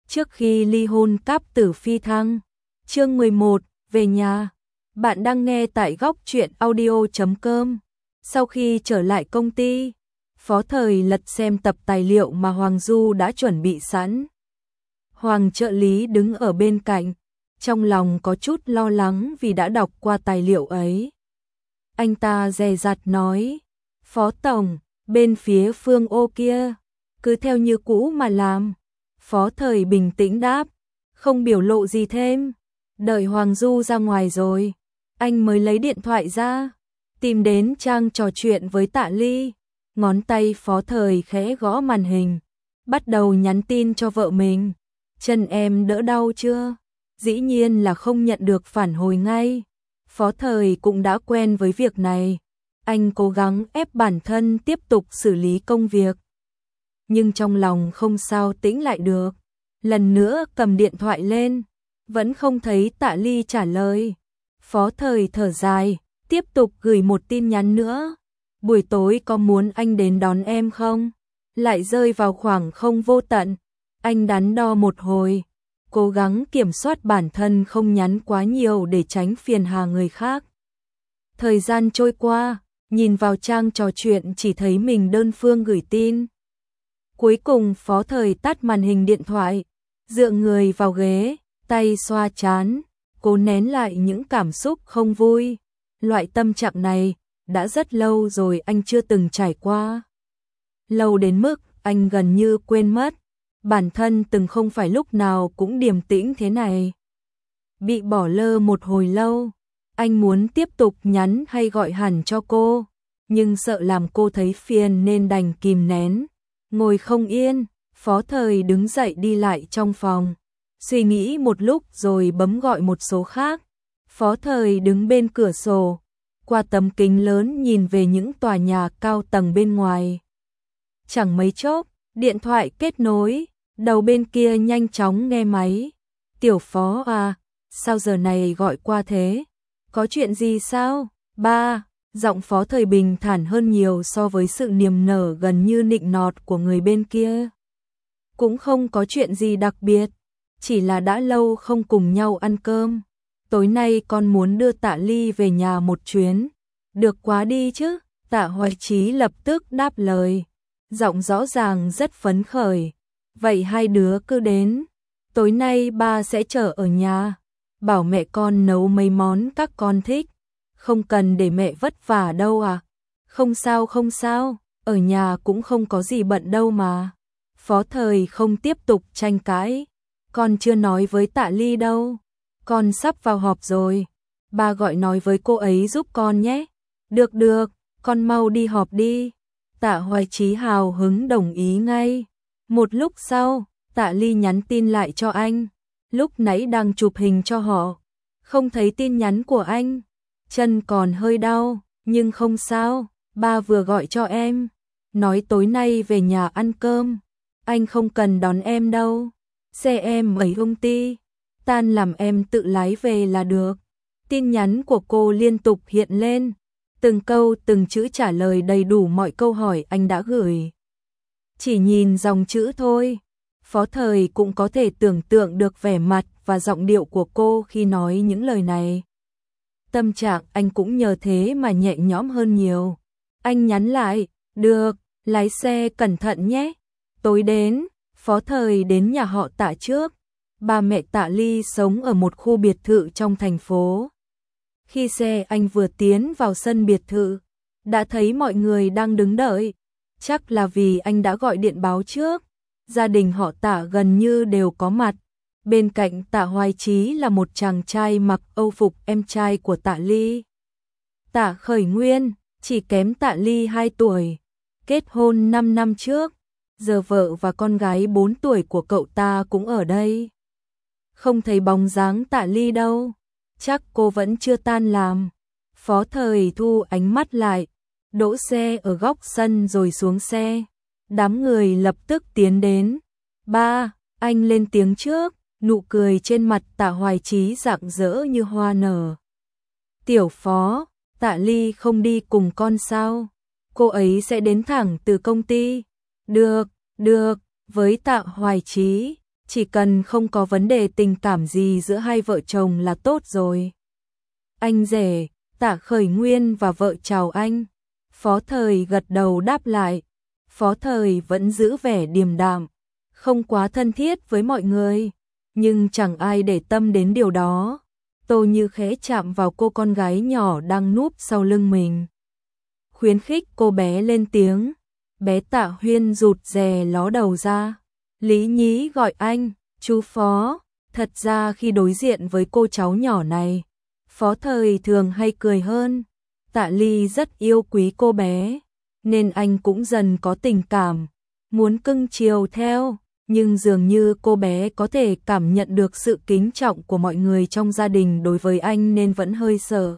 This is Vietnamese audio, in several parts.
trước khi ly hôn cáp tử phi thăng. Chương 11, về nhà. Bạn đang nghe tại góc truyện audio.com. Sau khi trở lại công ty, Phó Thời lật xem tập tài liệu mà Hoàng Du đã chuẩn bị sẵn. Hoàng trợ lý đứng ở bên cạnh, trong lòng có chút lo lắng vì đã đọc qua tài liệu ấy. Anh ta dè dặt nói, Phó Tổng, bên phía Phương Ô kia, cứ theo như cũ mà làm. Phó Thời bình tĩnh đáp, không biểu lộ gì thêm. Đợi Hoàng Du ra ngoài rồi, anh mới lấy điện thoại ra, tìm đến trang trò chuyện với Tạ Ly. Ngón tay Phó Thời khẽ gõ màn hình, bắt đầu nhắn tin cho vợ mình. Chân em đỡ đau chưa? Dĩ nhiên là không nhận được phản hồi ngay. Phó Thời cũng đã quen với việc này. Anh cố gắng ép bản thân tiếp tục xử lý công việc. Nhưng trong lòng không sao tĩnh lại được. Lần nữa cầm điện thoại lên, vẫn không thấy Tạ Ly trả lời. Phó Thời thở dài, tiếp tục gửi một tin nhắn nữa. Buổi tối có muốn anh đến đón em không? Lại rơi vào khoảng không vô tận. Anh đắn đo một hồi, cố gắng kiểm soát bản thân không nhắn quá nhiều để tránh phiền hà người khác. Thời gian trôi qua, nhìn vào trang trò chuyện chỉ thấy mình đơn phương gửi tin. Cuối cùng Phó Thời tắt màn hình điện thoại, dựa người vào ghế, tay xoa trán, cố nén lại những cảm xúc không vui. Loại tâm trạng này đã rất lâu rồi anh chưa từng trải qua. Lâu đến mức anh gần như quên mất bản thân từng không phải lúc nào cũng điềm tĩnh thế này. Bị bỏ lơ một hồi lâu, anh muốn tiếp tục nhắn hay gọi hẳn cho cô, nhưng sợ làm cô thấy phiền nên đành kìm nén. Ngồi không yên, Phó Thời đứng dậy đi lại trong phòng, suy nghĩ một lúc rồi bấm gọi một số khác. Phó Thời đứng bên cửa sổ, qua tấm kính lớn nhìn về những tòa nhà cao tầng bên ngoài. Chẳng mấy chốc, điện thoại kết nối, đầu bên kia nhanh chóng nghe máy. Tiểu Phó à, sao giờ này gọi qua thế? Có chuyện gì sao? Ba, giọng Phó Thời bình thản hơn nhiều so với sự niềm nở gần như nịnh nọt của người bên kia. Cũng không có chuyện gì đặc biệt, chỉ là đã lâu không cùng nhau ăn cơm. Tối nay con muốn đưa Tạ Ly về nhà một chuyến. Được quá đi chứ? Tạ Hoài Chí lập tức đáp lời, giọng rõ ràng rất phấn khởi. Vậy hai đứa cứ đến, tối nay ba sẽ chờ ở nhà, bảo mẹ con nấu mấy món các con thích, không cần để mẹ vất vả đâu à. Không sao không sao, ở nhà cũng không có gì bận đâu mà. Phó Thời không tiếp tục tranh cãi, con chưa nói với Tạ Ly đâu, con sắp vào họp rồi, ba gọi nói với cô ấy giúp con nhé. Được được, con mau đi họp đi. Tạ Hoài Chí hào hứng đồng ý ngay. Một lúc sau, Tạ Ly nhắn tin lại cho anh, lúc nãy đang chụp hình cho họ, không thấy tin nhắn của anh, chân còn hơi đau, nhưng không sao, ba vừa gọi cho em, nói tối nay về nhà ăn cơm, anh không cần đón em đâu, xe em ở công ty, tan làm em tự lái về là được. Tin nhắn của cô liên tục hiện lên, từng câu từng chữ trả lời đầy đủ mọi câu hỏi anh đã gửi. Chỉ nhìn dòng chữ thôi, Phó Thời cũng có thể tưởng tượng được vẻ mặt và giọng điệu của cô khi nói những lời này. Tâm trạng anh cũng nhờ thế mà nhẹ nhõm hơn nhiều. Anh nhắn lại, được, lái xe cẩn thận nhé. Tối đến, Phó Thời đến nhà họ Tạ trước. Ba mẹ Tạ Ly sống ở một khu biệt thự trong thành phố. Khi xe anh vừa tiến vào sân biệt thự, đã thấy mọi người đang đứng đợi. Chắc là vì anh đã gọi điện báo trước. Gia đình họ Tạ gần như đều có mặt. Bên cạnh Tạ Hoài Chí là một chàng trai mặc âu phục em trai của Tạ Ly. Tạ Khởi Nguyên, chỉ kém Tạ Ly 2 tuổi. Kết hôn 5 năm trước. Giờ vợ và con gái 4 tuổi của cậu ta cũng ở đây. Không thấy bóng dáng Tạ Ly đâu. Chắc cô vẫn chưa tan làm. Phó Thời thu ánh mắt lại, đỗ xe ở góc sân rồi xuống xe. Đám người lập tức tiến đến. Ba, anh lên tiếng trước, nụ cười trên mặt Tạ Hoài Chí rạng rỡ như hoa nở. Tiểu Phó, Tạ Ly không đi cùng con sao? Cô ấy sẽ đến thẳng từ công ty. Được, với Tạ Hoài Chí, chỉ cần không có vấn đề tình cảm gì giữa hai vợ chồng là tốt rồi. Anh rể, Tạ Khởi Nguyên và vợ chào anh. Phó Thời gật đầu đáp lại. Phó Thời vẫn giữ vẻ điềm đạm, không quá thân thiết với mọi người, nhưng chẳng ai để tâm đến điều đó. Tô Như khẽ chạm vào cô con gái nhỏ đang núp sau lưng mình, khuyến khích cô bé lên tiếng. Bé Tạ Huyên rụt rè ló đầu ra. Lý Nhí gọi anh, chú Phó. Thật ra khi đối diện với cô cháu nhỏ này, Phó Thời thường hay cười hơn. Tạ Ly rất yêu quý cô bé, nên anh cũng dần có tình cảm, muốn cưng chiều theo, nhưng dường như cô bé có thể cảm nhận được sự kính trọng của mọi người trong gia đình đối với anh nên vẫn hơi sợ.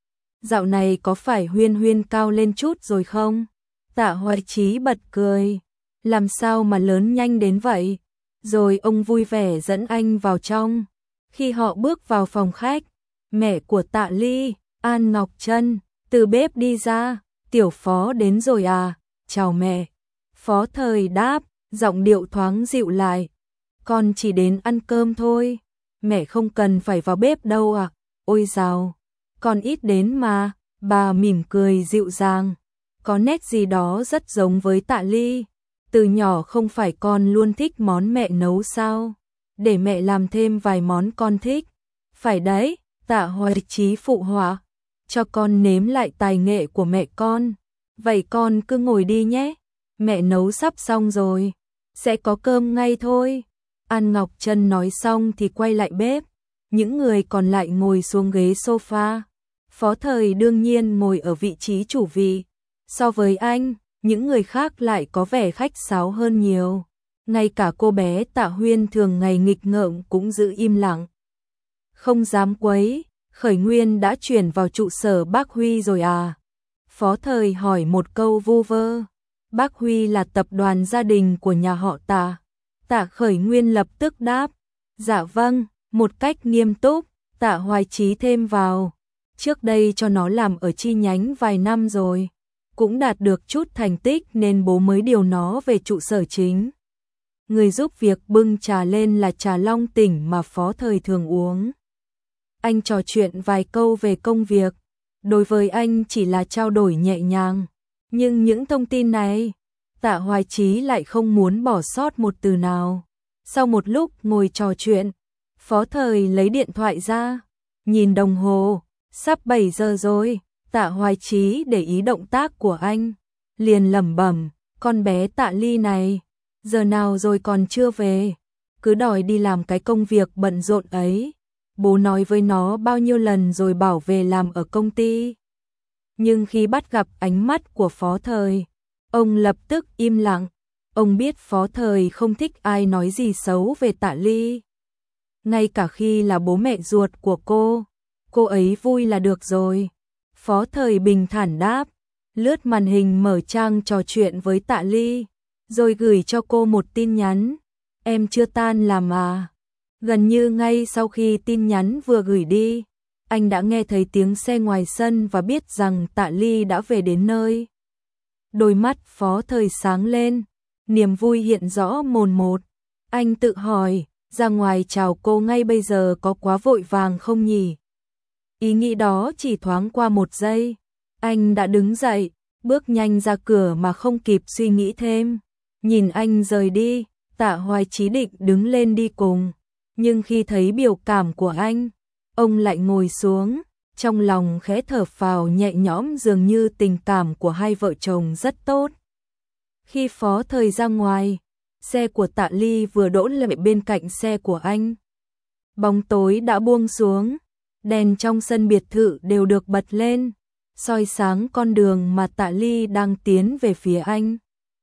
Dạo này có phải Huyên Huyên cao lên chút rồi không? Tạ Hoài Chí bật cười, làm sao mà lớn nhanh đến vậy? Rồi ông vui vẻ dẫn anh vào trong. Khi họ bước vào phòng khách, mẹ của Tạ Ly, An Ngọc Trân, từ bếp đi ra. Tiểu Phó đến rồi à? Chào mẹ. Phó Thời đáp, giọng điệu thoáng dịu lại. Con chỉ đến ăn cơm thôi, mẹ không cần phải vào bếp đâu à? Ôi dào, con ít đến mà. Bà mỉm cười dịu dàng, có nét gì đó rất giống với Tạ Ly. Từ nhỏ không phải con luôn thích món mẹ nấu sao? Để mẹ làm thêm vài món con thích. Phải đấy, Tạ Hoài Chí phụ họa. Cho con nếm lại tài nghệ của mẹ con. Vậy con cứ ngồi đi nhé. Mẹ nấu sắp xong rồi, sẽ có cơm ngay thôi. An Ngọc Trân nói xong thì quay lại bếp. Những người còn lại ngồi xuống ghế sofa. Phó Thời đương nhiên ngồi ở vị trí chủ vị. So với anh, những người khác lại có vẻ khách sáo hơn nhiều. Ngay cả cô bé Tạ Huyên thường ngày nghịch ngợm cũng giữ im lặng, không dám quấy. Khởi Nguyên đã chuyển vào trụ sở bác Huy rồi à? Phó Thời hỏi một câu vu vơ. Bác Huy là tập đoàn gia đình của nhà họ Tạ. Tạ Khởi Nguyên lập tức đáp. Dạ vâng, một cách nghiêm túc. Tạ Hoài Chí thêm vào. Trước đây cho nó làm ở chi nhánh vài năm rồi, cũng đạt được chút thành tích nên bố mới điều nó về trụ sở chính. Người giúp việc bưng trà lên là trà Long Tỉnh mà Phó Thời thường uống. Anh trò chuyện vài câu về công việc, đối với anh chỉ là trao đổi nhẹ nhàng. Nhưng những thông tin này, Tạ Hoài Chí lại không muốn bỏ sót một từ nào. Sau một lúc ngồi trò chuyện, Phó Thời lấy điện thoại ra, nhìn đồng hồ, sắp 7 giờ rồi. Tạ Hoài Chí để ý động tác của anh, liền lẩm bẩm, con bé Tạ Ly này, giờ nào rồi còn chưa về, cứ đòi đi làm cái công việc bận rộn ấy. Bố nói với nó bao nhiêu lần rồi bảo về làm ở công ty. Nhưng khi bắt gặp ánh mắt của Phó Thời, ông lập tức im lặng. Ông biết Phó Thời không thích ai nói gì xấu về Tạ Ly. Ngay cả khi là bố mẹ ruột của cô ấy vui là được rồi. Phó Thời bình thản đáp, lướt màn hình mở trang trò chuyện với Tạ Ly, rồi gửi cho cô một tin nhắn. Em chưa tan làm à? Gần như ngay sau khi tin nhắn vừa gửi đi, anh đã nghe thấy tiếng xe ngoài sân và biết rằng Tạ Ly đã về đến nơi. Đôi mắt Phó Thời sáng lên, niềm vui hiện rõ mồn một. Anh tự hỏi, ra ngoài chào cô ngay bây giờ có quá vội vàng không nhỉ? Ý nghĩ đó chỉ thoáng qua một giây, anh đã đứng dậy, bước nhanh ra cửa mà không kịp suy nghĩ thêm. Nhìn anh rời đi, Tạ Hoài Chí định đứng lên đi cùng, nhưng khi thấy biểu cảm của anh, ông lại ngồi xuống, trong lòng khẽ thở phào nhẹ nhõm, dường như tình cảm của hai vợ chồng rất tốt. Khi Phó Thời ra ngoài, xe của Tạ Ly vừa đỗ lại bên cạnh xe của anh. Bóng tối đã buông xuống, đèn trong sân biệt thự đều được bật lên, soi sáng con đường mà Tạ Ly đang tiến về phía anh.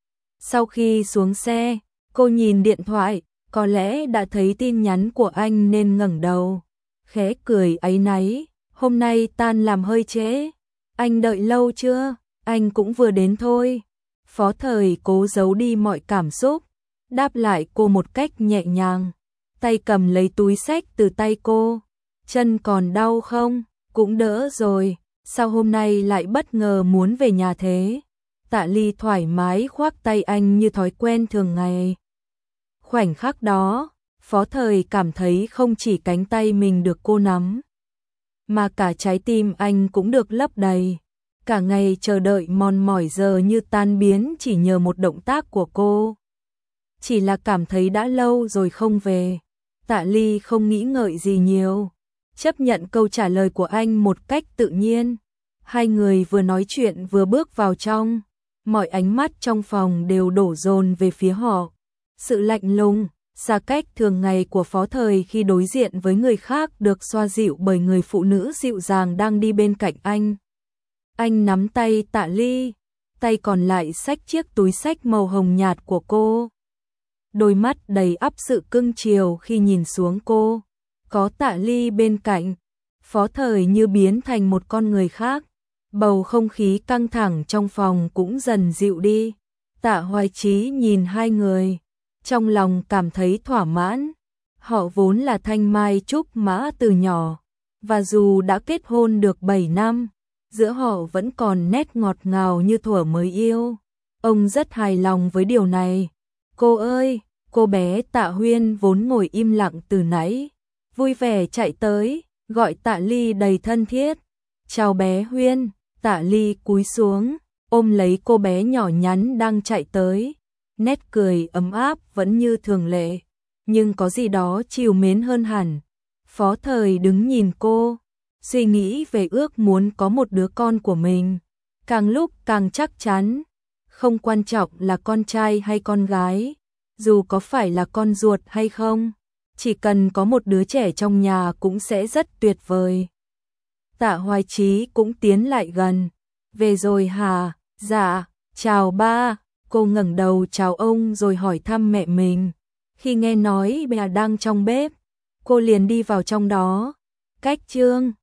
Sau khi xuống xe, cô nhìn điện thoại, có lẽ đã thấy tin nhắn của anh nên ngẩng đầu, khẽ cười áy náy. Hôm nay tan làm hơi trễ, anh đợi lâu chưa? Anh cũng vừa đến thôi. Phó Thời cố giấu đi mọi cảm xúc, đáp lại cô một cách nhẹ nhàng, tay cầm lấy túi xách từ tay cô. Chân còn đau không? Cũng đỡ rồi, sao hôm nay lại bất ngờ muốn về nhà thế? Tạ Ly thoải mái khoác tay anh như thói quen thường ngày. Khoảnh khắc đó, Phó Thời cảm thấy không chỉ cánh tay mình được cô nắm, mà cả trái tim anh cũng được lấp đầy. Cả ngày chờ đợi mòn mỏi giờ như tan biến chỉ nhờ một động tác của cô. Chỉ là cảm thấy đã lâu rồi không về. Tạ Ly không nghĩ ngợi gì nhiều, chấp nhận câu trả lời của anh một cách tự nhiên. Hai người vừa nói chuyện vừa bước vào trong, mọi ánh mắt trong phòng đều đổ dồn về phía họ. Sự lạnh lùng, xa cách thường ngày của Phó Thời khi đối diện với người khác được xoa dịu bởi người phụ nữ dịu dàng đang đi bên cạnh anh. Anh nắm tay Tạ Ly, tay còn lại xách chiếc túi xách màu hồng nhạt của cô. Đôi mắt đầy ắp sự cưng chiều khi nhìn xuống cô. Có Tạ Ly bên cạnh, Phó Thời như biến thành một con người khác. Bầu không khí căng thẳng trong phòng cũng dần dịu đi. Tạ Hoài Chí nhìn hai người, trong lòng cảm thấy thỏa mãn. Họ vốn là thanh mai trúc mã từ nhỏ, và dù đã kết hôn được 7 năm, giữa họ vẫn còn nét ngọt ngào như thuở mới yêu. Ông rất hài lòng với điều này. Cô ơi, cô bé Tạ Huyên vốn ngồi im lặng từ nãy, vui vẻ chạy tới, gọi Tạ Ly đầy thân thiết. Chào bé Huyên. Tạ Ly cúi xuống, ôm lấy cô bé nhỏ nhắn đang chạy tới. Nét cười ấm áp vẫn như thường lệ, nhưng có gì đó trìu mến hơn hẳn. Phó Thời đứng nhìn cô, suy nghĩ về ước muốn có một đứa con của mình. Càng lúc càng chắc chắn, không quan trọng là con trai hay con gái, dù có phải là con ruột hay không, chỉ cần có một đứa trẻ trong nhà cũng sẽ rất tuyệt vời. Tạ Hoài Chí cũng tiến lại gần. Về rồi hả? Dạ, chào ba. Cô ngẩng đầu chào ông rồi hỏi thăm mẹ mình. Khi nghe nói bà đang trong bếp, cô liền đi vào trong đó. Cách Trương